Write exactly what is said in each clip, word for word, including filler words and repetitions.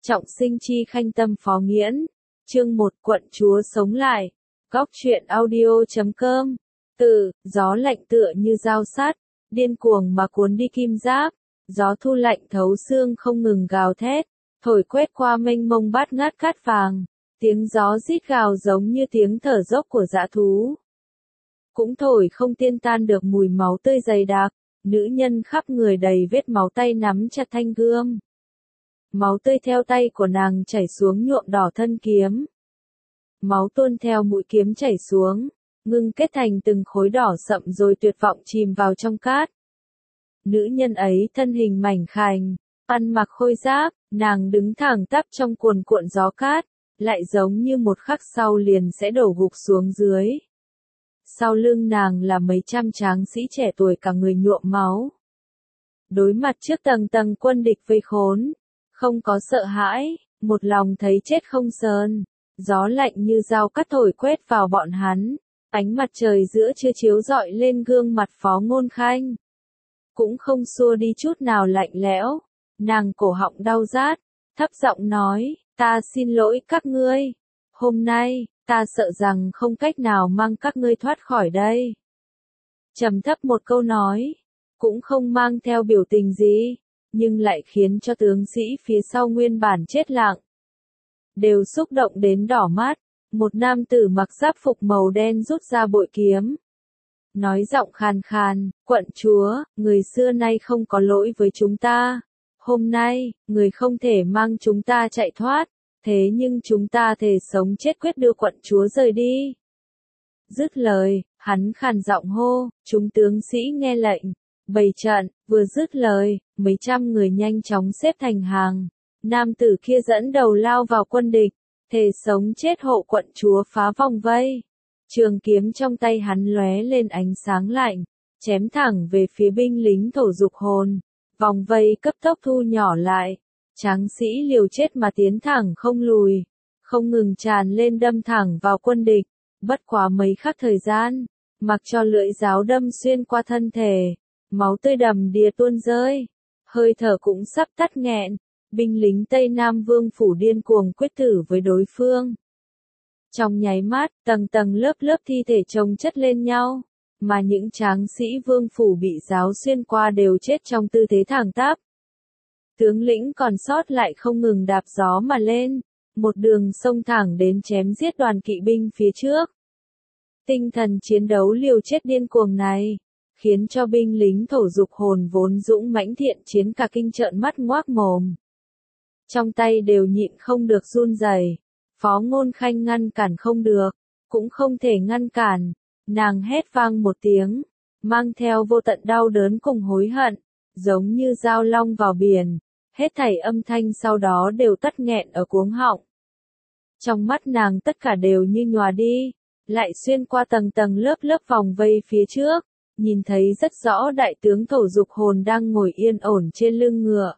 Trọng sinh chi khanh tâm phó nghiễn. Chương một Quận chúa sống lại. Góc truyện audio chấm com. Từ, gió lạnh tựa như dao sắt, điên cuồng mà cuốn đi kim giáp. Gió thu lạnh thấu xương không ngừng gào thét, thổi quét qua mênh mông bát ngát cát vàng. Tiếng gió rít gào giống như tiếng thở dốc của dã thú. Cũng thổi không tiên tan được mùi máu tươi dày đặc, nữ nhân khắp người đầy vết máu, tay nắm chặt thanh gươm. Máu tươi theo tay của nàng chảy xuống nhuộm đỏ thân kiếm. Máu tuôn theo mũi kiếm chảy xuống, ngưng kết thành từng khối đỏ sậm rồi tuyệt vọng chìm vào trong cát. Nữ nhân ấy thân hình mảnh khảnh, ăn mặc khôi giáp, nàng đứng thẳng tắp trong cuồn cuộn gió cát, lại giống như một khắc sau liền sẽ đổ gục xuống dưới. Sau lưng nàng là mấy trăm tráng sĩ trẻ tuổi cả người nhuộm máu. Đối mặt trước tầng tầng quân địch vây khốn, không có sợ hãi, một lòng thấy chết không sờn. Gió lạnh như dao cắt thổi quét vào bọn hắn, ánh mặt trời giữa trưa chiếu rọi lên gương mặt Phó Ngôn Khanh. Cũng không xua đi chút nào lạnh lẽo, nàng cổ họng đau rát, thấp giọng nói, ta xin lỗi các ngươi, hôm nay, ta sợ rằng không cách nào mang các ngươi thoát khỏi đây. Trầm thấp một câu nói, cũng không mang theo biểu tình gì, nhưng lại khiến cho tướng sĩ phía sau nguyên bản chết lặng. Đều xúc động đến đỏ mắt, một nam tử mặc giáp phục màu đen rút ra bội kiếm. Nói giọng khàn khàn, quận chúa, người xưa nay không có lỗi với chúng ta. Hôm nay, người không thể mang chúng ta chạy thoát, thế nhưng chúng ta thề sống chết quyết đưa quận chúa rời đi. Dứt lời, hắn khàn giọng hô, chúng tướng sĩ nghe lệnh, bày trận, vừa dứt lời, mấy trăm người nhanh chóng xếp thành hàng. Nam tử kia dẫn đầu lao vào quân địch, thề sống chết hộ quận chúa phá vòng vây. Trường kiếm trong tay hắn lóe lên ánh sáng lạnh, chém thẳng về phía binh lính thổ dục hồn. Vòng vây cấp tốc thu nhỏ lại, tráng sĩ liều chết mà tiến thẳng không lùi, không ngừng tràn lên đâm thẳng vào quân địch. Bất quá mấy khắc thời gian, mặc cho lưỡi giáo đâm xuyên qua thân thể, máu tươi đầm đìa tuôn rơi, hơi thở cũng sắp tắt nghẹn. Binh lính Tây Nam Vương phủ điên cuồng quyết tử với đối phương. Trong nháy mắt, tầng tầng lớp lớp thi thể chồng chất lên nhau, mà những tráng sĩ Vương phủ bị giáo xuyên qua đều chết trong tư thế thẳng tắp. Tướng lĩnh còn sót lại không ngừng đạp gió mà lên, một đường xông thẳng đến chém giết đoàn kỵ binh phía trước. Tinh thần chiến đấu liều chết điên cuồng này, khiến cho binh lính thổ dục hồn vốn dũng mãnh thiện chiến cả kinh trợn mắt ngoác mồm. Trong tay đều nhịn không được run rẩy. Phó Ngôn Khanh ngăn cản không được, cũng không thể ngăn cản. Nàng hét vang một tiếng, mang theo vô tận đau đớn cùng hối hận, giống như dao long vào biển. Hết thảy âm thanh sau đó đều tắt nghẹn ở cuống họng. Trong mắt nàng tất cả đều như nhòa đi, lại xuyên qua tầng tầng lớp lớp vòng vây phía trước, nhìn thấy rất rõ đại tướng thổ dục hồn đang ngồi yên ổn trên lưng ngựa.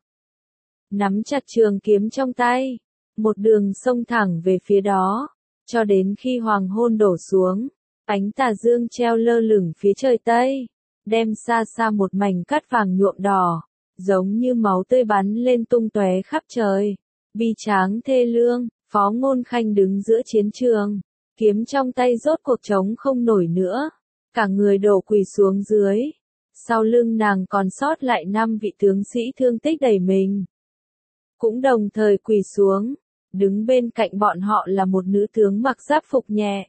Nắm chặt trường kiếm trong tay, một đường xông thẳng về phía đó, cho đến khi hoàng hôn đổ xuống, ánh tà dương treo lơ lửng phía trời Tây, đem xa xa một mảnh cát vàng nhuộm đỏ, giống như máu tươi bắn lên tung tóe khắp trời. Bi tráng thê lương, Phó Ngôn Khanh đứng giữa chiến trường, kiếm trong tay rốt cuộc chống không nổi nữa, cả người đổ quỳ xuống dưới. Sau lưng nàng còn sót lại năm vị tướng sĩ thương tích đầy mình, cũng đồng thời quỳ xuống. Đứng bên cạnh bọn họ là một nữ tướng mặc giáp phục nhẹ.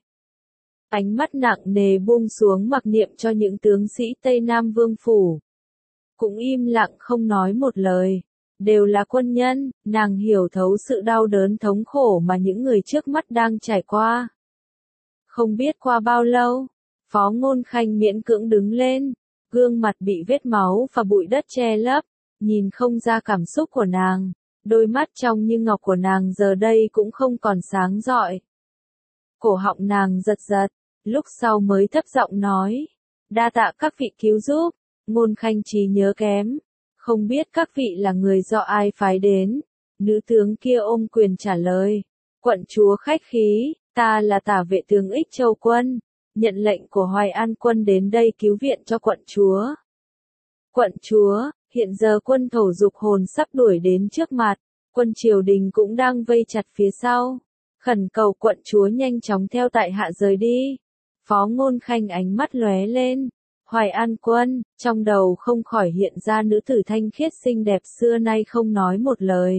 Ánh mắt nặng nề buông xuống mặc niệm cho những tướng sĩ Tây Nam Vương phủ. Cũng im lặng không nói một lời. Đều là quân nhân, nàng hiểu thấu sự đau đớn thống khổ mà những người trước mắt đang trải qua. Không biết qua bao lâu, Phó Ngôn Khanh miễn cưỡng đứng lên, gương mặt bị vết máu và bụi đất che lấp, nhìn không ra cảm xúc của nàng. Đôi mắt trong như ngọc của nàng giờ đây cũng không còn sáng rọi. Cổ họng nàng giật giật, lúc sau mới thấp giọng nói, đa tạ các vị cứu giúp. Ngôn Khanh trí nhớ kém, không biết các vị là người do ai phái đến. Nữ tướng kia ôm quyền trả lời, quận chúa khách khí, ta là tả vệ tướng Ích Châu Quân, nhận lệnh của Hoài An Quân đến đây cứu viện cho quận chúa. Quận chúa, hiện giờ quân thổ dục hồn sắp đuổi đến trước mặt, Quân triều đình cũng đang vây chặt phía sau, khẩn cầu quận chúa nhanh chóng theo tại hạ rời đi. Phó Ngôn Khanh ánh mắt lóe lên, Hoài An Quân, trong đầu không khỏi hiện ra nữ tử thanh khiết xinh đẹp xưa nay không nói một lời.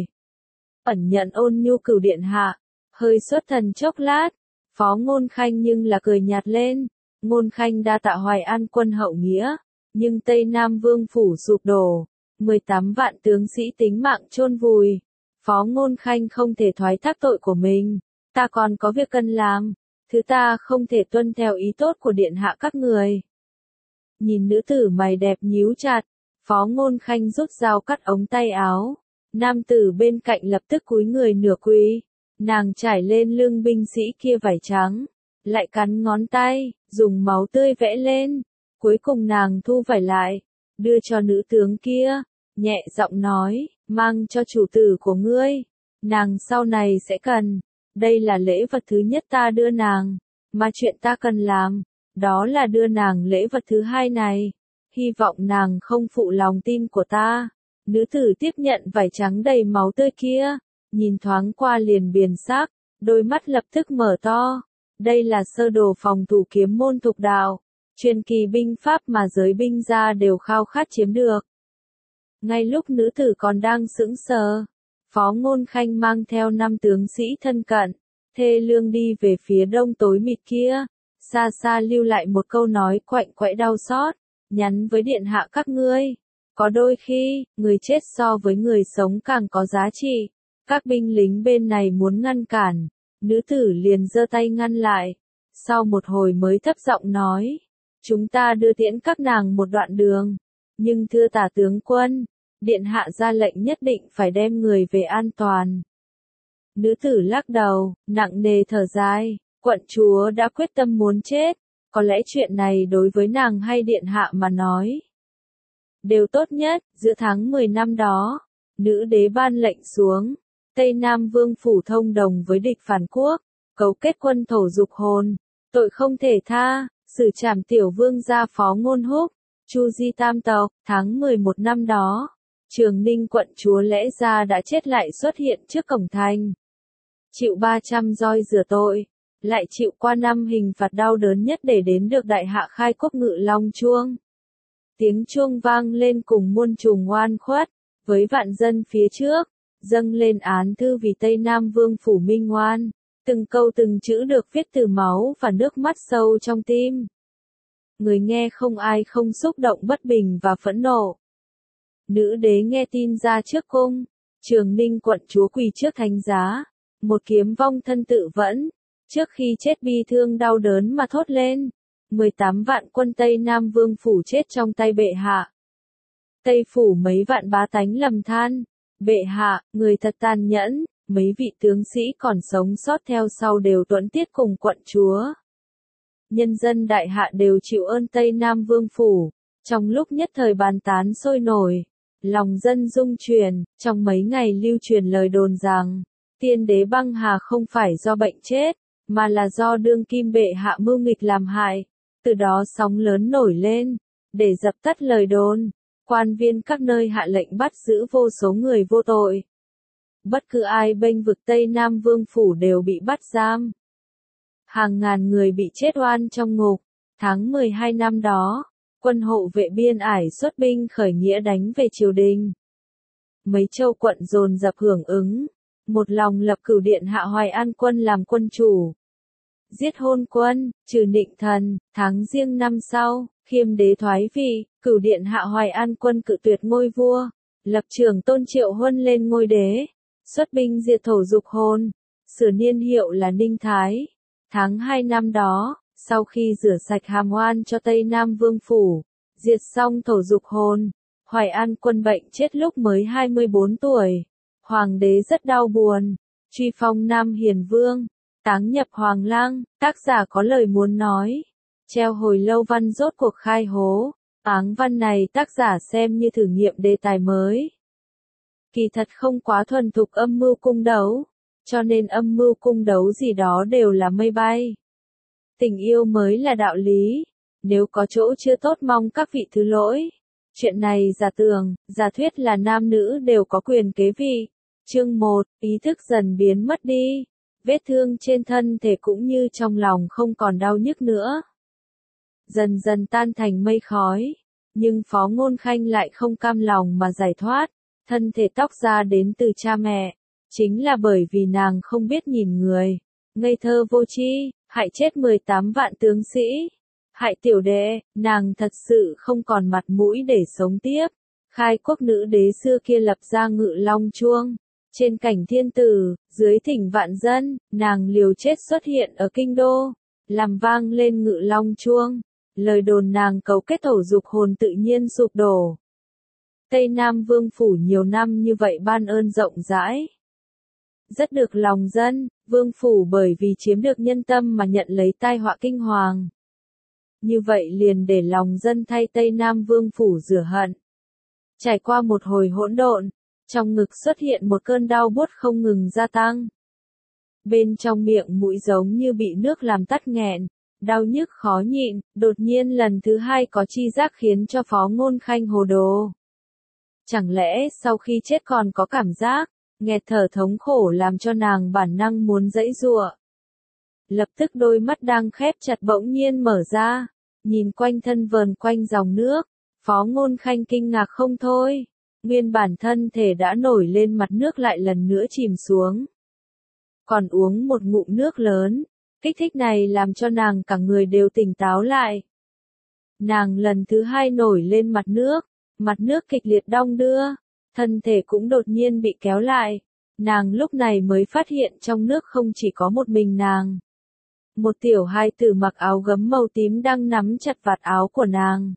Ẩn nhận ôn nhu Cửu điện hạ, hơi xuất thần chốc lát, Phó Ngôn Khanh nhưng là cười nhạt lên, Ngôn Khanh đa tạ Hoài An Quân hậu nghĩa, nhưng Tây Nam Vương phủ sụp đổ, mười tám vạn tướng sĩ tính mạng chôn vùi, Phó Ngôn Khanh không thể thoái thác tội của mình, ta còn có việc cần làm, thứ ta không thể tuân theo ý tốt của điện hạ các người. Nhìn nữ tử mày đẹp nhíu chặt, Phó Ngôn Khanh rút dao cắt ống tay áo, nam tử bên cạnh lập tức cúi người nửa quỳ, nàng trải lên lưng binh sĩ kia vải trắng, lại cắn ngón tay, dùng máu tươi vẽ lên, cuối cùng nàng thu vải lại, đưa cho nữ tướng kia, nhẹ giọng nói, mang cho chủ tử của ngươi, nàng sau này sẽ cần, đây là lễ vật thứ nhất ta đưa nàng, mà chuyện ta cần làm, đó là đưa nàng lễ vật thứ hai này, hy vọng nàng không phụ lòng tin của ta. Nữ tử tiếp nhận vải trắng đầy máu tươi kia, nhìn thoáng qua liền biến sắc, đôi mắt lập tức mở to. Đây là sơ đồ phòng thủ kiếm môn thục đạo, truyền kỳ binh pháp mà giới binh gia đều khao khát chiếm được. Ngay lúc nữ tử còn đang sững sờ, Phó Ngôn Khanh mang theo năm tướng sĩ thân cận, thê lương đi về phía đông tối mịt kia, xa xa lưu lại một câu nói quạnh quẽ đau xót, nhắn với điện hạ các ngươi. Có đôi khi, người chết so với người sống càng có giá trị. Các binh lính bên này muốn ngăn cản, nữ tử liền giơ tay ngăn lại. Sau một hồi mới thấp giọng nói, chúng ta đưa tiễn các nàng một đoạn đường. Nhưng thưa tả tướng quân, điện hạ ra lệnh nhất định phải đem người về an toàn. Nữ tử lắc đầu, nặng nề thở dài, quận chúa đã quyết tâm muốn chết. Có lẽ chuyện này đối với nàng hay điện hạ mà nói đều tốt nhất. Giữa tháng mười năm đó, nữ đế ban lệnh xuống, Tây Nam Vương phủ thông đồng với địch phản quốc, cấu kết quân thổ dục hồn, tội không thể tha, xử trảm tiểu vương gia Phó Ngôn Húc, Chu Di tam tộc. Tháng mười một năm đó, Trường Ninh quận chúa lẽ ra đã chết lại xuất hiện trước cổng thành, chịu ba trăm roi rửa tội, lại chịu qua năm hình phạt đau đớn nhất để đến được đại hạ khai quốc Ngự Long chuông. Tiếng chuông vang lên cùng muôn trùng oan khuất, với vạn dân phía trước, dâng lên án thư vì Tây Nam Vương phủ minh oan, từng câu từng chữ được viết từ máu và nước mắt sâu trong tim. Người nghe không ai không xúc động bất bình và phẫn nộ. Nữ đế nghe tin ra trước cung, Trường Ninh quận chúa quỳ trước thánh giá, một kiếm vong thân tự vẫn, trước khi chết bi thương đau đớn mà thốt lên. mười tám vạn quân Tây Nam Vương phủ chết trong tay bệ hạ. Tây phủ mấy vạn bá tánh lầm than, bệ hạ, người thật tàn nhẫn, mấy vị tướng sĩ còn sống sót theo sau đều tuẫn tiết cùng quận chúa. Nhân dân đại hạ đều chịu ơn Tây Nam Vương phủ, trong lúc nhất thời bàn tán sôi nổi, lòng dân rung chuyển, trong mấy ngày lưu truyền lời đồn rằng, tiên đế băng hà không phải do bệnh chết, mà là do đương kim bệ hạ mưu nghịch làm hại. Từ đó sóng lớn nổi lên, để dập tắt lời đồn, quan viên các nơi hạ lệnh bắt giữ vô số người vô tội. Bất cứ ai bênh vực Tây Nam Vương phủ đều bị bắt giam. Hàng ngàn người bị chết oan trong ngục. Tháng mười hai năm đó, quân hộ vệ biên ải xuất binh khởi nghĩa đánh về triều đình. Mấy châu quận dồn dập hưởng ứng, một lòng lập Cửu điện hạ Hoài An Quân làm quân chủ. Giết Hôn Quân, trừ Nịnh Thần. Tháng Giêng năm sau, Khiêm đế thoái vị, Cửu điện hạ Hoài An Quân cự tuyệt ngôi vua, lập Trưởng Tôn Triệu Huân lên ngôi đế, xuất binh diệt thổ dục hồn, sửa niên hiệu là Ninh Thái. Tháng hai năm đó, sau khi rửa sạch hàm oan cho Tây Nam Vương phủ, diệt xong thổ dục hồn, Hoài An Quân bệnh chết lúc mới hai mươi bốn tuổi. Hoàng đế rất đau buồn, truy phong Nam Hiền Vương, táng nhập Hoàng Lăng. Tác giả có lời muốn nói, treo hồi lâu văn rốt cuộc khai hố. Áng văn này tác giả xem như thử nghiệm đề tài mới. Kỳ thật không quá thuần thục âm mưu cung đấu, cho nên âm mưu cung đấu gì đó đều là mây bay. Tình yêu mới là đạo lý, nếu có chỗ chưa tốt mong các vị thứ lỗi. Chuyện này giả tưởng, giả thuyết là nam nữ đều có quyền kế vị, Chương một, ý thức dần biến mất đi. Vết thương trên thân thể cũng như trong lòng không còn đau nhức nữa. Dần dần tan thành mây khói. Nhưng Phó Ngôn Khanh lại không cam lòng mà giải thoát. Thân thể tóc ra đến từ cha mẹ. Chính là bởi vì nàng không biết nhìn người. Ngây thơ vô tri, hại chết mười tám vạn tướng sĩ. Hại tiểu đệ, nàng thật sự không còn mặt mũi để sống tiếp. Khai quốc nữ đế xưa kia lập ra Ngự Long chuông. Trên cảnh thiên tử, dưới thỉnh vạn dân, nàng liều chết xuất hiện ở kinh đô. Làm vang lên Ngự Long chuông. Lời đồn nàng cấu kết thổ dục hồn tự nhiên sụp đổ. Tây Nam Vương phủ nhiều năm như vậy ban ơn rộng rãi. Rất được lòng dân, Vương phủ bởi vì chiếm được nhân tâm mà nhận lấy tai họa kinh hoàng. Như vậy liền để lòng dân thay Tây Nam Vương phủ rửa hận. Trải qua một hồi hỗn độn, trong ngực xuất hiện một cơn đau buốt không ngừng gia tăng. Bên trong miệng mũi giống như bị nước làm tắc nghẹn, đau nhức khó nhịn, đột nhiên lần thứ hai có chi giác khiến cho Phó Ngôn Khanh hồ đồ. Chẳng lẽ sau khi chết còn có cảm giác, nghẹt thở thống khổ làm cho nàng bản năng muốn giãy giụa. Lập tức đôi mắt đang khép chặt bỗng nhiên mở ra, nhìn quanh thân vờn quanh dòng nước, Phó Ngôn Khanh kinh ngạc không thôi. Nguyên bản thân thể đã nổi lên mặt nước lại lần nữa chìm xuống. Còn uống một ngụm nước lớn, kích thích này làm cho nàng cả người đều tỉnh táo lại. Nàng lần thứ hai nổi lên mặt nước, mặt nước kịch liệt đong đưa, thân thể cũng đột nhiên bị kéo lại. Nàng lúc này mới phát hiện trong nước không chỉ có một mình nàng. Một tiểu hài tử mặc áo gấm màu tím đang nắm chặt vạt áo của nàng.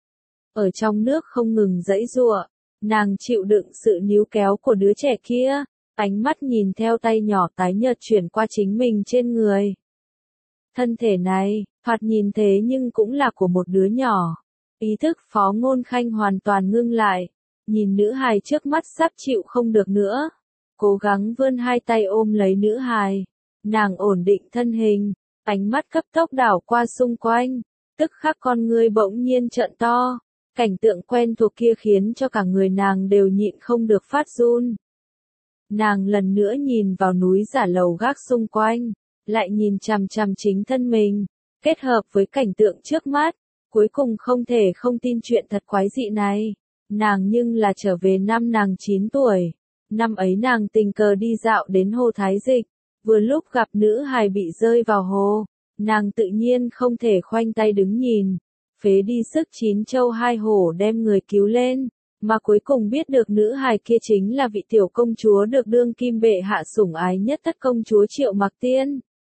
Ở trong nước không ngừng giãy giụa, nàng chịu đựng sự níu kéo của đứa trẻ kia, ánh mắt nhìn theo tay nhỏ tái nhợt chuyển qua chính mình trên người. Thân thể này, thoạt nhìn thế nhưng cũng là của một đứa nhỏ. Ý thức Phó Ngôn Khanh hoàn toàn ngưng lại, nhìn nữ hài trước mắt sắp chịu không được nữa. Cố gắng vươn hai tay ôm lấy nữ hài. Nàng ổn định thân hình, ánh mắt cấp tốc đảo qua xung quanh, tức khắc con ngươi bỗng nhiên trợn to. Cảnh tượng quen thuộc kia khiến cho cả người nàng đều nhịn không được phát run. Nàng lần nữa nhìn vào núi giả lầu gác xung quanh, lại nhìn chằm chằm chính thân mình, kết hợp với cảnh tượng trước mắt, cuối cùng không thể không tin chuyện thật quái dị này. Nàng nhưng là trở về năm nàng chín tuổi, năm ấy nàng tình cờ đi dạo đến hồ Thái Dịch, vừa lúc gặp nữ hài bị rơi vào hồ, nàng tự nhiên không thể khoanh tay đứng nhìn. Phế đi sức chín châu hai hổ đem người cứu lên, mà cuối cùng biết được nữ hài kia chính là vị tiểu công chúa được đương kim bệ hạ sủng ái nhất thất công chúa Triệu Mặc Tiên.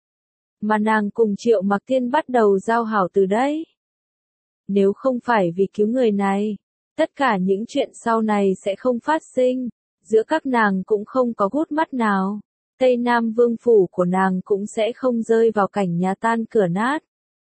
Mà nàng cùng Triệu Mặc Tiên bắt đầu giao hảo từ đấy. Nếu không phải vì cứu người này, tất cả những chuyện sau này sẽ không phát sinh, giữa các nàng cũng không có gút mắt nào, Tây Nam Vương phủ của nàng cũng sẽ không rơi vào cảnh nhà tan cửa nát.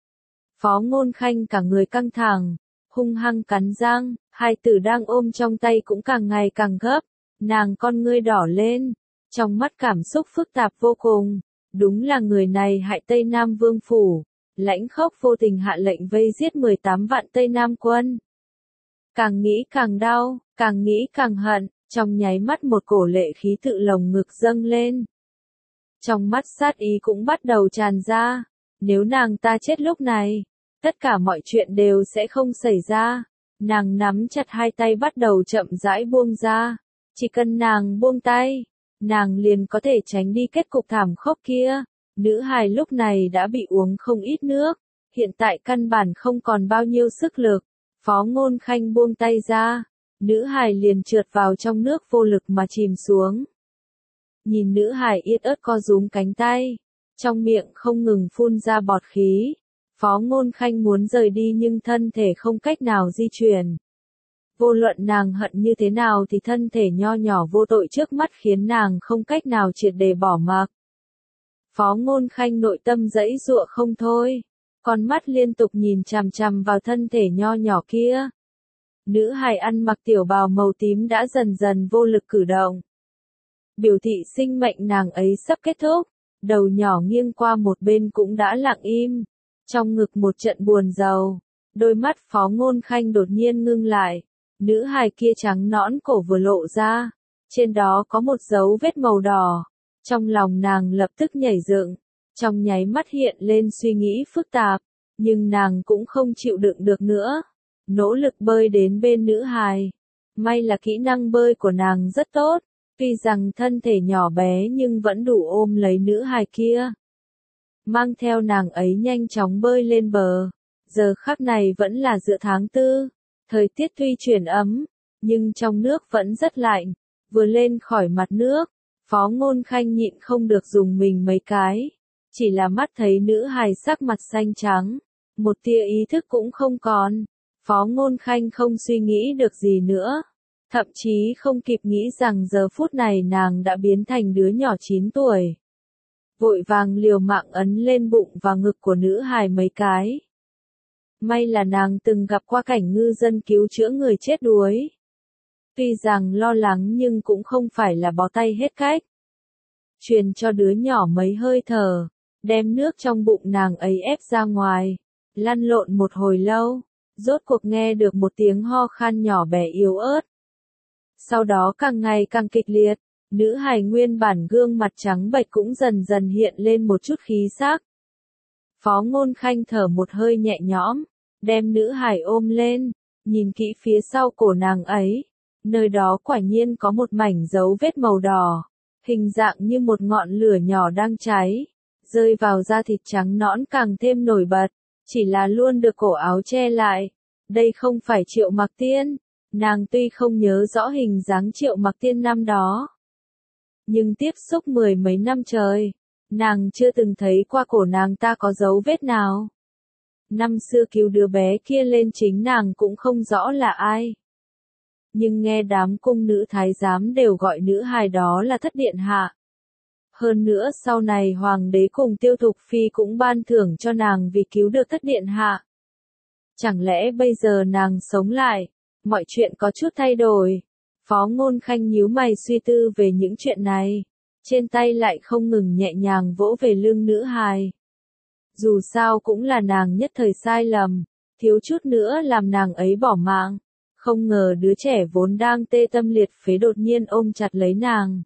Phó Ngôn Khanh cả người căng thẳng, hung hăng cắn răng, hai tử đang ôm trong tay cũng càng ngày càng gấp, nàng con ngươi đỏ lên, trong mắt cảm xúc phức tạp vô cùng, đúng là người này hại Tây Nam Vương phủ, lãnh khốc vô tình hạ lệnh vây giết mười tám vạn Tây Nam quân. Càng nghĩ càng đau, càng nghĩ càng hận, trong nháy mắt một cổ lệ khí tự lồng ngực dâng lên. Trong mắt sát ý cũng bắt đầu tràn ra. Nếu nàng ta chết lúc này, tất cả mọi chuyện đều sẽ không xảy ra. Nàng nắm chặt hai tay bắt đầu chậm rãi buông ra. Chỉ cần nàng buông tay, nàng liền có thể tránh đi kết cục thảm khốc kia. Nữ hài lúc này đã bị uống không ít nước, hiện tại căn bản không còn bao nhiêu sức lực. Phó Ngôn Khanh buông tay ra, nữ hài liền trượt vào trong nước vô lực mà chìm xuống. Nhìn nữ hài yết ớt co rúm cánh tay, trong miệng không ngừng phun ra bọt khí. Phó Ngôn Khanh muốn rời đi nhưng thân thể không cách nào di chuyển. Vô luận nàng hận như thế nào thì thân thể nho nhỏ vô tội trước mắt khiến nàng không cách nào triệt để bỏ mặc. Phó Ngôn Khanh nội tâm giãy giụa không thôi, con mắt liên tục nhìn chằm chằm vào thân thể nho nhỏ kia. Nữ hài ăn mặc tiểu bào màu tím đã dần dần vô lực cử động. Biểu thị sinh mệnh nàng ấy sắp kết thúc, đầu nhỏ nghiêng qua một bên cũng đã lặng im, trong ngực một trận buồn rầu, đôi mắt Phó Ngôn Khanh đột nhiên ngưng lại, nữ hài kia trắng nõn cổ vừa lộ ra, Trên đó có một dấu vết màu đỏ. Trong lòng nàng lập tức nhảy dựng, trong nháy mắt hiện lên suy nghĩ phức tạp, nhưng nàng cũng không chịu đựng được nữa. Nỗ lực bơi đến bên nữ hài. May là kỹ năng bơi của nàng rất tốt, tuy rằng thân thể nhỏ bé nhưng vẫn đủ ôm lấy nữ hài kia. Mang theo nàng ấy nhanh chóng bơi lên bờ. Giờ khắc này vẫn là giữa tháng tư, thời tiết tuy chuyển ấm, nhưng trong nước vẫn rất lạnh. Vừa lên khỏi mặt nước, Phó Ngôn Khanh nhịn không được dùng mình mấy cái. Chỉ là mắt thấy nữ hài sắc mặt xanh trắng, một tia ý thức cũng không còn. Phó Ngôn Khanh không suy nghĩ được gì nữa, thậm chí không kịp nghĩ rằng giờ phút này nàng đã biến thành đứa nhỏ chín tuổi. Vội vàng liều mạng ấn lên bụng và ngực của nữ hài mấy cái. May là nàng từng gặp qua cảnh ngư dân cứu chữa người chết đuối. Tuy rằng lo lắng nhưng cũng không phải là bó tay hết cách. Truyền cho đứa nhỏ mấy hơi thở, đem nước trong bụng nàng ấy ép ra ngoài, lăn lộn một hồi lâu, rốt cuộc nghe được một tiếng ho khan nhỏ bé yếu ớt. Sau đó càng ngày càng kịch liệt, nữ hài nguyên bản gương mặt trắng bệch cũng dần dần hiện lên một chút khí sắc. Phó Ngôn Khanh thở một hơi nhẹ nhõm, đem nữ hài ôm lên, nhìn kỹ phía sau cổ nàng ấy, nơi đó quả nhiên có một mảnh dấu vết màu đỏ, hình dạng như một ngọn lửa nhỏ đang cháy, rơi vào da thịt trắng nõn càng thêm nổi bật, chỉ là luôn được cổ áo che lại. Đây không phải Triệu Mặc Tiên, nàng tuy không nhớ rõ hình dáng Triệu Mặc Tiên năm đó, nhưng tiếp xúc mười mấy năm trời, nàng chưa từng thấy qua cổ nàng ta có dấu vết nào. Năm xưa cứu đứa bé kia lên chính nàng cũng không rõ là ai. Nhưng nghe đám cung nữ thái giám đều gọi nữ hài đó là Thất Điện Hạ. Hơn nữa sau này Hoàng đế cùng Tiêu Thục Phi cũng ban thưởng cho nàng vì cứu được Thất Điện Hạ. Chẳng lẽ bây giờ nàng sống lại, mọi chuyện có chút thay đổi. Phó Ngôn Khanh nhíu mày suy tư về những chuyện này, trên tay lại không ngừng nhẹ nhàng vỗ về lưng nữ hài. Dù sao cũng là nàng nhất thời sai lầm, thiếu chút nữa làm nàng ấy bỏ mạng. Không ngờ đứa trẻ vốn đang tê tâm liệt phế đột nhiên ôm chặt lấy nàng.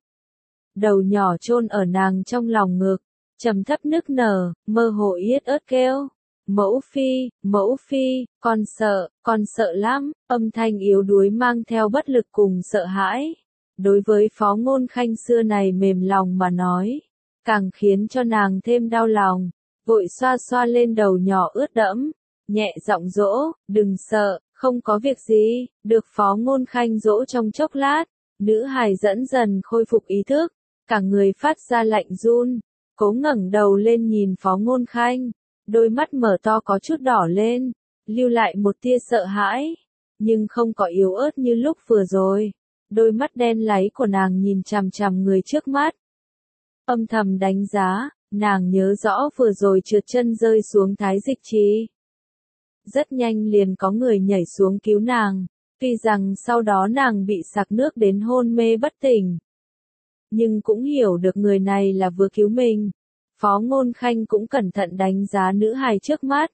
Đầu nhỏ chôn ở nàng trong lòng ngực, trầm thấp nức nở, mơ hồ yết ớt kêu. Mẫu phi, mẫu phi, con sợ, con sợ lắm, âm thanh yếu đuối mang theo bất lực cùng sợ hãi. Đối với Phó Ngôn Khanh xưa này mềm lòng mà nói, càng khiến cho nàng thêm đau lòng, vội xoa xoa lên đầu nhỏ ướt đẫm, nhẹ giọng dỗ, đừng sợ, không có việc gì, được Phó Ngôn Khanh dỗ trong chốc lát, nữ hài dẫn dần khôi phục ý thức, cả người phát ra lạnh run, cố ngẩng đầu lên nhìn Phó Ngôn Khanh. Đôi mắt mở to có chút đỏ lên, lưu lại một tia sợ hãi, nhưng không có yếu ớt như lúc vừa rồi. Đôi mắt đen láy của nàng nhìn chằm chằm người trước mắt. Âm thầm đánh giá, nàng nhớ rõ vừa rồi trượt chân rơi xuống Thái Dịch Trì. Rất nhanh liền có người nhảy xuống cứu nàng, tuy rằng sau đó nàng bị sặc nước đến hôn mê bất tỉnh. Nhưng cũng hiểu được người này là vừa cứu mình. Phó Ngôn Khanh cũng cẩn thận đánh giá nữ hài trước mắt.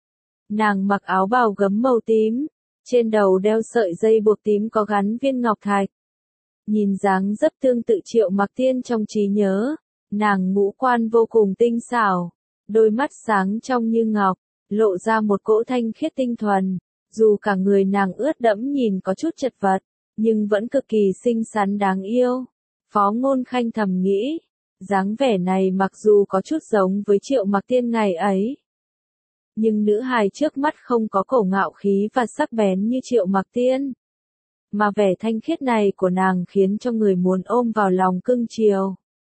Nàng mặc áo bào gấm màu tím, trên đầu đeo sợi dây buộc tím có gắn viên ngọc thạch. Nhìn dáng dấp tương tự Triệu Mặc Tiên trong trí nhớ, nàng ngũ quan vô cùng tinh xảo, đôi mắt sáng trong như ngọc, lộ ra một cỗ thanh khiết tinh thuần, dù cả người nàng ướt đẫm nhìn có chút chật vật, nhưng vẫn cực kỳ xinh xắn đáng yêu. Phó Ngôn Khanh thầm nghĩ, dáng vẻ này mặc dù có chút giống với Triệu Mặc Tiên ngày ấy, nhưng nữ hài trước mắt không có cổ ngạo khí và sắc bén như Triệu Mặc Tiên, mà vẻ thanh khiết này của nàng khiến cho người muốn ôm vào lòng cưng chiều.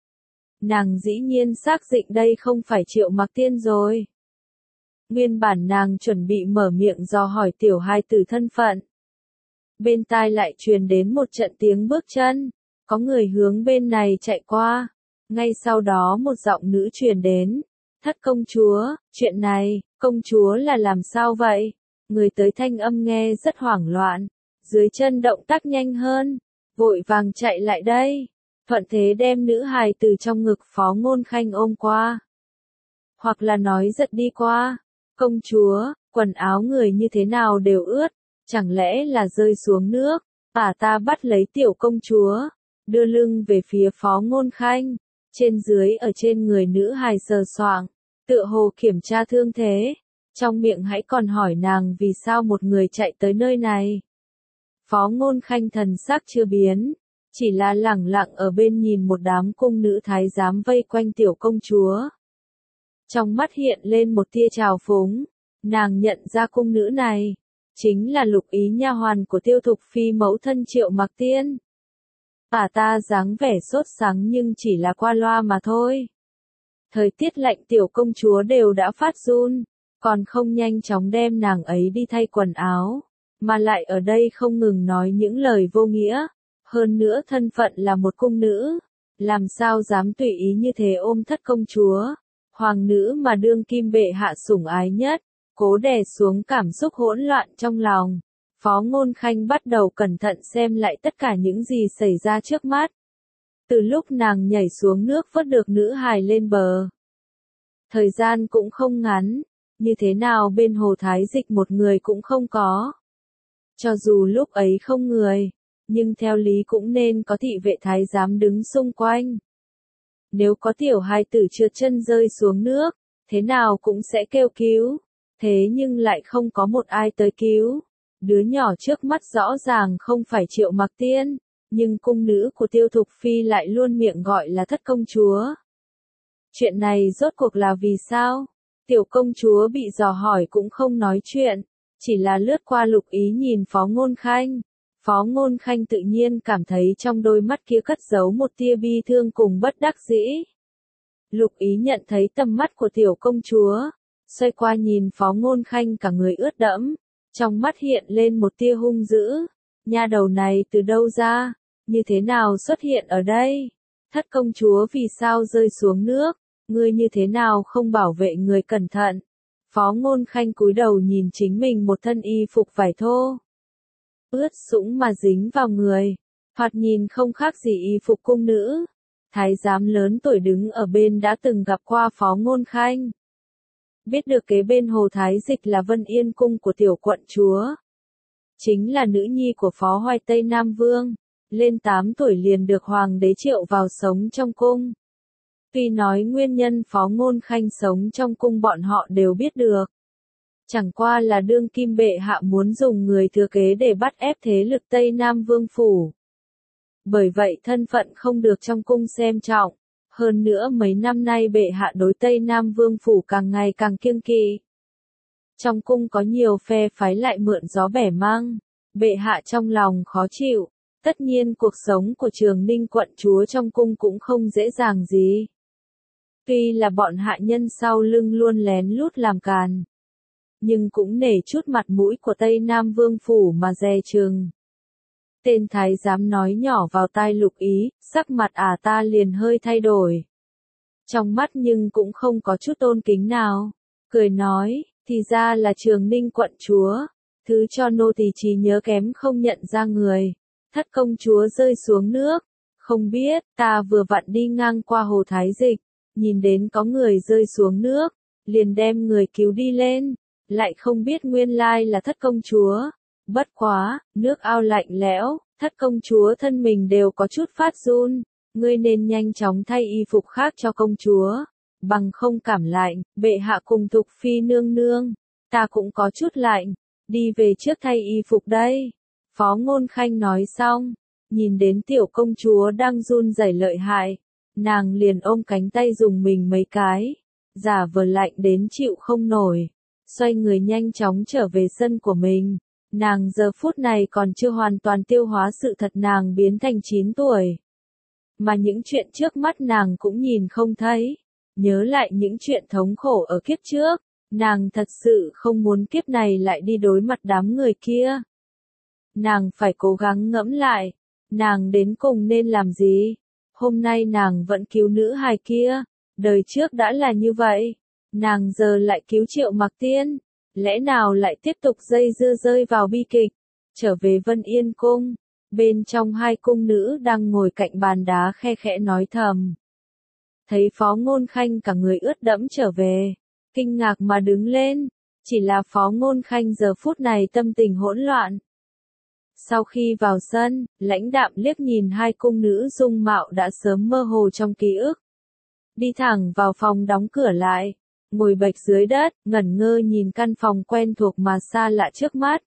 Nàng dĩ nhiên xác định đây không phải Triệu Mặc Tiên rồi. Nguyên bản nàng chuẩn bị mở miệng dò hỏi tiểu hài tử thân phận. Bên tai lại truyền đến một trận tiếng bước chân, có người hướng bên này chạy qua. Ngay sau đó một giọng nữ truyền đến, Thất công chúa, chuyện này, công chúa là làm sao vậy? Người tới thanh âm nghe rất hoảng loạn, dưới chân động tác nhanh hơn, vội vàng chạy lại đây, thuận thế đem nữ hài từ trong ngực Phó Ngôn Khanh ôm qua. Hoặc là nói giật đi qua, công chúa, quần áo người như thế nào đều ướt, chẳng lẽ là rơi xuống nước, bà ta bắt lấy tiểu công chúa, đưa lưng về phía Phó Ngôn Khanh, trên dưới ở trên người nữ hài sờ soạng, tựa hồ kiểm tra thương thế, trong miệng hãy còn hỏi nàng vì sao một người chạy tới nơi này. Phó Ngôn Khanh thần sắc chưa biến, chỉ là lẳng lặng ở bên nhìn một đám cung nữ thái giám vây quanh tiểu công chúa. Trong mắt hiện lên một tia trào phúng, nàng nhận ra cung nữ này, chính là Lục Ý nha hoàn của Tiêu Thục Phi mẫu thân Triệu Mặc Tiên. Bà ta dáng vẻ sốt sắng nhưng chỉ là qua loa mà thôi. Thời tiết lạnh tiểu công chúa đều đã phát run, còn không nhanh chóng đem nàng ấy đi thay quần áo, mà lại ở đây không ngừng nói những lời vô nghĩa, hơn nữa thân phận là một cung nữ, làm sao dám tùy ý như thế ôm thất công chúa, hoàng nữ mà đương kim bệ hạ sủng ái nhất, cố đè xuống cảm xúc hỗn loạn trong lòng. Phó Ngôn Khanh bắt đầu cẩn thận xem lại tất cả những gì xảy ra trước mắt. Từ lúc nàng nhảy xuống nước vớt được nữ hài lên bờ. Thời gian cũng không ngắn, như thế nào bên hồ Thái Dịch một người cũng không có. Cho dù lúc ấy không người, nhưng theo lý cũng nên có thị vệ thái giám đứng xung quanh. Nếu có tiểu hài tử trượt chân rơi xuống nước, thế nào cũng sẽ kêu cứu, thế nhưng lại không có một ai tới cứu. Đứa nhỏ trước mắt rõ ràng không phải Triệu Mặc Tiên, nhưng cung nữ của Tiêu Thục Phi lại luôn miệng gọi là thất công chúa. Chuyện này rốt cuộc là vì sao? Tiểu công chúa bị dò hỏi cũng không nói chuyện, chỉ là lướt qua Lục Ý nhìn Phó Ngôn Khanh. Phó Ngôn Khanh tự nhiên cảm thấy trong đôi mắt kia cất giấu một tia bi thương cùng bất đắc dĩ. Lục Ý nhận thấy tầm mắt của tiểu công chúa, xoay qua nhìn Phó Ngôn Khanh cả người ướt đẫm. Trong mắt hiện lên một tia hung dữ, nha đầu này từ đâu ra, như thế nào xuất hiện ở đây? Thất công chúa vì sao rơi xuống nước, ngươi như thế nào không bảo vệ người cẩn thận? Phó Ngôn Khanh cúi đầu nhìn chính mình một thân y phục vải thô, ướt sũng mà dính vào người, thoạt nhìn không khác gì y phục cung nữ. Thái giám lớn tuổi đứng ở bên đã từng gặp qua Phó Ngôn Khanh. Biết được kế bên hồ Thái Dịch là Vân Yên cung của tiểu quận chúa. Chính là nữ nhi của Phó Hoài Tây Nam Vương, lên tám tuổi liền được hoàng đế triệu vào sống trong cung. Tuy nói nguyên nhân Phó Ngôn Khanh sống trong cung bọn họ đều biết được. Chẳng qua là đương kim bệ hạ muốn dùng người thừa kế để bắt ép thế lực Tây Nam Vương phủ. Bởi vậy thân phận không được trong cung xem trọng. Hơn nữa mấy năm nay bệ hạ đối Tây Nam Vương phủ càng ngày càng kiêng kỵ. Trong cung có nhiều phe phái lại mượn gió bẻ măng, bệ hạ trong lòng khó chịu, tất nhiên cuộc sống của Trường Ninh quận chúa trong cung cũng không dễ dàng gì. Tuy là bọn hạ nhân sau lưng luôn lén lút làm càn, nhưng cũng nể chút mặt mũi của Tây Nam Vương phủ mà dè chừng. Tên thái giám nói nhỏ vào tai Lục Ý, sắc mặt ả ta liền hơi thay đổi. Trong mắt nhưng cũng không có chút tôn kính nào. Cười nói, thì ra là Trường Ninh quận chúa. Thứ cho nô tỳ trí nhớ kém không nhận ra người. Thất công chúa rơi xuống nước. Không biết, ta vừa vặn đi ngang qua hồ Thái Dịch. Nhìn đến có người rơi xuống nước. Liền đem người cứu đi lên. Lại không biết nguyên lai là thất công chúa. Bất quá, nước ao lạnh lẽo, thất công chúa thân mình đều có chút phát run, ngươi nên nhanh chóng thay y phục khác cho công chúa, bằng không cảm lạnh, bệ hạ cùng Thục Phi nương nương, ta cũng có chút lạnh, đi về trước thay y phục đây. Phó Ngôn Khanh nói xong, nhìn đến tiểu công chúa đang run rẩy lợi hại, nàng liền ôm cánh tay dùng mình mấy cái, giả vờ lạnh đến chịu không nổi, xoay người nhanh chóng trở về sân của mình. Nàng giờ phút này còn chưa hoàn toàn tiêu hóa sự thật nàng biến thành chín tuổi. Mà những chuyện trước mắt nàng cũng nhìn không thấy. Nhớ lại những chuyện thống khổ ở kiếp trước, nàng thật sự không muốn kiếp này lại đi đối mặt đám người kia. Nàng phải cố gắng ngẫm lại, nàng đến cùng nên làm gì? Hôm nay nàng vẫn cứu nữ hài kia, đời trước đã là như vậy, nàng giờ lại cứu Triệu Mặc Tiên. Lẽ nào lại tiếp tục dây dưa rơi vào bi kịch, trở về Vân Yên cung, bên trong hai cung nữ đang ngồi cạnh bàn đá khe khẽ nói thầm. Thấy Phó Ngôn Khanh cả người ướt đẫm trở về, kinh ngạc mà đứng lên, chỉ là Phó Ngôn Khanh giờ phút này tâm tình hỗn loạn. Sau khi vào sân, Lãnh Đạm liếc nhìn hai cung nữ dung mạo đã sớm mơ hồ trong ký ức. Đi thẳng vào phòng đóng cửa lại, ngồi bệt dưới đất, ngẩn ngơ nhìn căn phòng quen thuộc mà xa lạ trước mắt.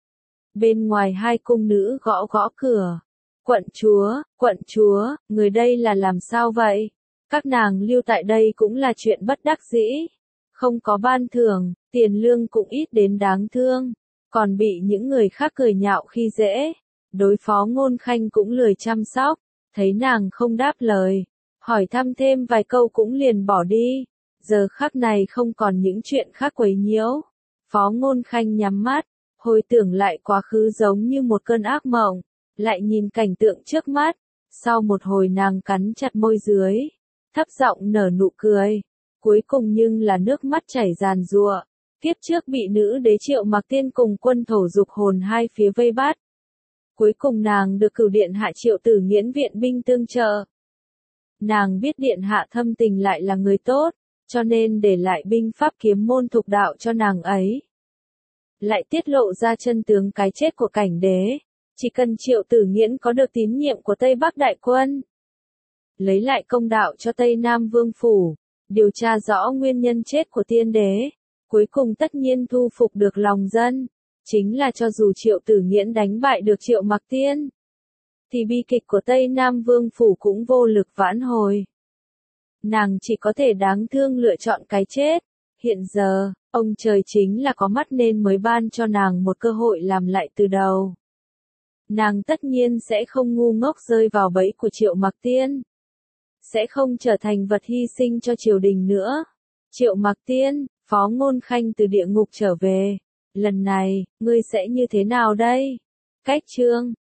Bên ngoài hai cung nữ gõ gõ cửa. Quận chúa, quận chúa, người đây là làm sao vậy? Các nàng lưu tại đây cũng là chuyện bất đắc dĩ. Không có ban thưởng, tiền lương cũng ít đến đáng thương. Còn bị những người khác cười nhạo khi dễ. Đối phó Ngôn Khanh cũng lười chăm sóc. Thấy nàng không đáp lời. Hỏi thăm thêm vài câu cũng liền bỏ đi. Giờ khắc này không còn những chuyện khác quấy nhiễu. Phó Ngôn Khanh nhắm mắt. Hồi tưởng lại quá khứ giống như một cơn ác mộng. Lại nhìn cảnh tượng trước mắt. Sau một hồi nàng cắn chặt môi dưới. Thấp giọng nở nụ cười. Cuối cùng nhưng là nước mắt chảy ràn rụa. Kiếp trước bị nữ đế Triệu Mặc Tiên cùng quân thổ dục hồn hai phía vây bắt. Cuối cùng nàng được cửu điện hạ Triệu Tử Nghiễn viện binh tương trợ. Nàng biết điện hạ thâm tình lại là người tốt, cho nên để lại binh pháp kiếm môn thục đạo cho nàng ấy. Lại tiết lộ ra chân tướng cái chết của cảnh đế. Chỉ cần Triệu Tử Nghiễn có được tín nhiệm của Tây Bắc đại quân. Lấy lại công đạo cho Tây Nam Vương Phủ. Điều tra rõ nguyên nhân chết của tiên đế. Cuối cùng tất nhiên thu phục được lòng dân. Chính là cho dù Triệu Tử Nghiễn đánh bại được Triệu Mặc Tiên. Thì bi kịch của Tây Nam Vương Phủ cũng vô lực vãn hồi. Nàng chỉ có thể đáng thương lựa chọn cái chết. Hiện giờ, ông trời chính là có mắt nên mới ban cho nàng một cơ hội làm lại từ đầu. Nàng tất nhiên sẽ không ngu ngốc rơi vào bẫy của Triệu Mặc Tiên. Sẽ không trở thành vật hy sinh cho triều đình nữa. Triệu Mặc Tiên, Phó Ngôn Khanh từ địa ngục trở về. Lần này, ngươi sẽ như thế nào đây? Cách chương